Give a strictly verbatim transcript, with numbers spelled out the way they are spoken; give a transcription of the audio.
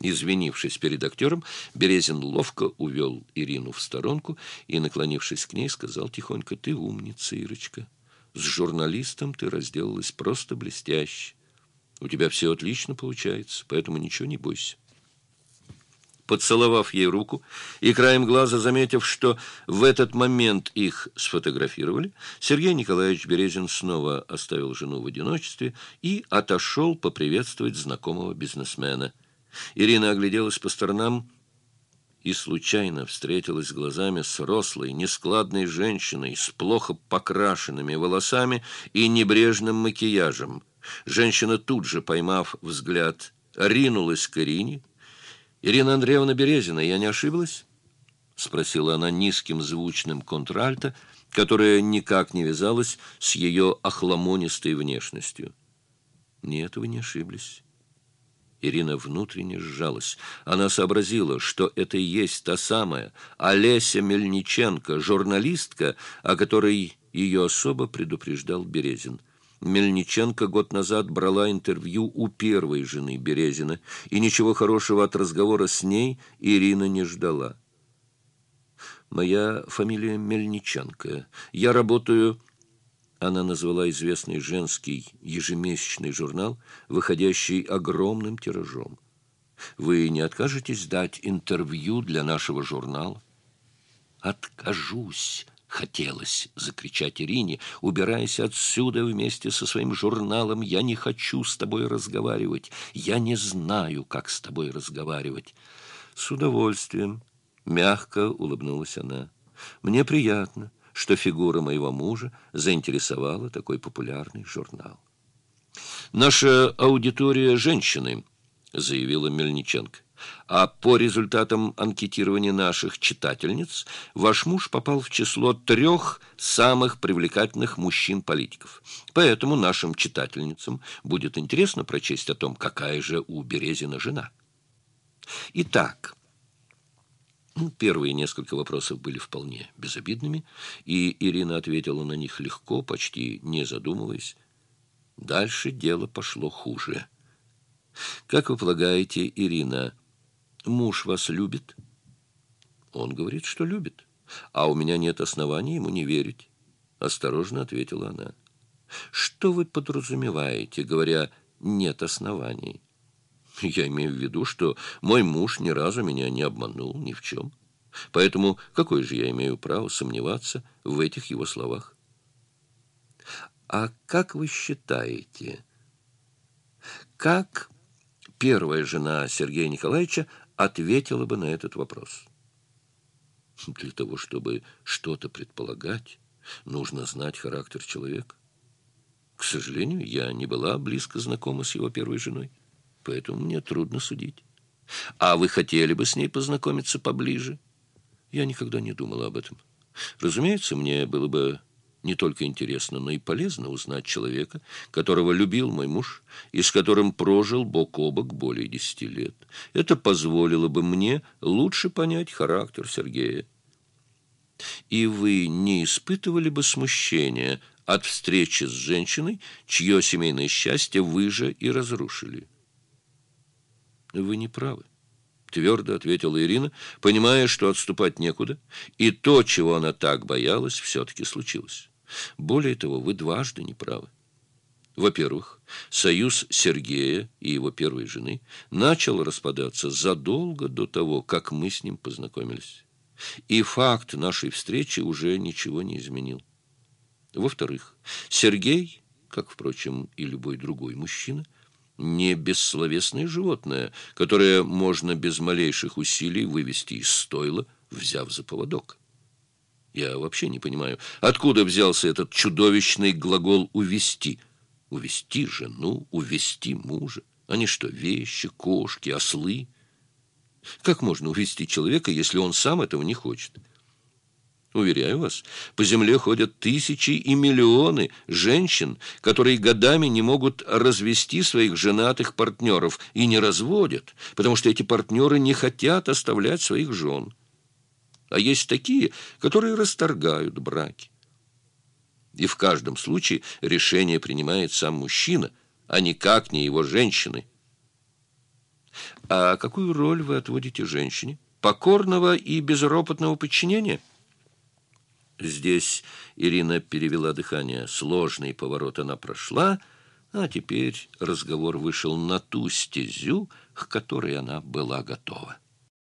Извинившись перед актером, Березин ловко увел Ирину в сторонку и, наклонившись к ней, сказал тихонько: «Ты умница, Ирочка. С журналистом ты разделалась просто блестяще. У тебя все отлично получается, поэтому ничего не бойся». Поцеловав ей руку и краем глаза заметив, что в этот момент их сфотографировали, Сергей Николаевич Березин снова оставил жену в одиночестве и отошел поприветствовать знакомого бизнесмена. Ирина огляделась по сторонам и случайно встретилась глазами с рослой, нескладной женщиной с плохо покрашенными волосами и небрежным макияжем. Женщина, тут же поймав взгляд, ринулась к Ирине. «Ирина Андреевна Березина, я не ошиблась?» — спросила она низким звучным контральто, которое никак не вязалось с ее охламонистой внешностью. «Нет, вы не ошиблись». Ирина внутренне сжалась. Она сообразила, что это и есть та самая Олеся Мельниченко, журналистка, о которой ее особо предупреждал Березин. Мельниченко год назад брала интервью у первой жены Березина, и ничего хорошего от разговора с ней Ирина не ждала. «Моя фамилия Мельниченко. Я работаю...» Она назвала известный женский ежемесячный журнал, выходящий огромным тиражом. «Вы не откажетесь дать интервью для нашего журнала?» «Откажусь!» — хотелось закричать Ирине. «Убирайся отсюда вместе со своим журналом. Я не хочу с тобой разговаривать. Я не знаю, как с тобой разговаривать». «С удовольствием!» — мягко улыбнулась она. «Мне приятно, что фигура моего мужа заинтересовала такой популярный журнал». «Наша аудитория — женщины», — заявила Мельниченко. «А по результатам анкетирования наших читательниц ваш муж попал в число трех самых привлекательных мужчин-политиков. Поэтому нашим читательницам будет интересно прочесть о том, какая же у Березина жена. Итак...» Первые несколько вопросов были вполне безобидными, и Ирина ответила на них легко, почти не задумываясь. Дальше дело пошло хуже. «Как вы полагаете, Ирина, муж вас любит?» «Он говорит, что любит, а у меня нет оснований ему не верить», — осторожно ответила она. «Что вы подразумеваете, говоря «нет оснований»?» «Я имею в виду, что мой муж ни разу меня не обманул ни в чем. Поэтому какое же я имею право сомневаться в этих его словах?» «А как вы считаете, как первая жена Сергея Николаевича ответила бы на этот вопрос?» «Для того, чтобы что-то предполагать, нужно знать характер человека. К сожалению, я не была близко знакома с его первой женой, поэтому мне трудно судить. А вы хотели бы с ней познакомиться поближе?» «Я никогда не думала об этом. Разумеется, мне было бы не только интересно, но и полезно узнать человека, которого любил мой муж и с которым прожил бок о бок более десяти лет. Это позволило бы мне лучше понять характер Сергея». «И вы не испытывали бы смущения от встречи с женщиной, чье семейное счастье вы же и разрушили?» «Вы не правы», — твердо ответила Ирина, понимая, что отступать некуда, и то, чего она так боялась, все-таки случилось. «Более того, вы дважды не правы. Во-первых, союз Сергея и его первой жены начал распадаться задолго до того, как мы с ним познакомились. И факт нашей встречи уже ничего не изменил. Во-вторых, Сергей, как, впрочем, и любой другой мужчина, не бессловесное животное, которое можно без малейших усилий вывести из стойла, взяв за поводок. Я вообще не понимаю, откуда взялся этот чудовищный глагол «увести». Увести жену, увести мужа. Они что, вещи, кошки, ослы? Как можно увести человека, если он сам этого не хочет? Уверяю вас, по земле ходят тысячи и миллионы женщин, которые годами не могут развести своих женатых партнеров и не разводят, потому что эти партнеры не хотят оставлять своих жен. А есть такие, которые расторгают браки. И в каждом случае решение принимает сам мужчина, а никак не его женщины. А какую роль вы отводите женщине? Покорного и безропотного подчинения? Здесь Ирина перевела дыхание. Сложный поворот она прошла, а теперь разговор вышел на ту стезю, к которой она была готова.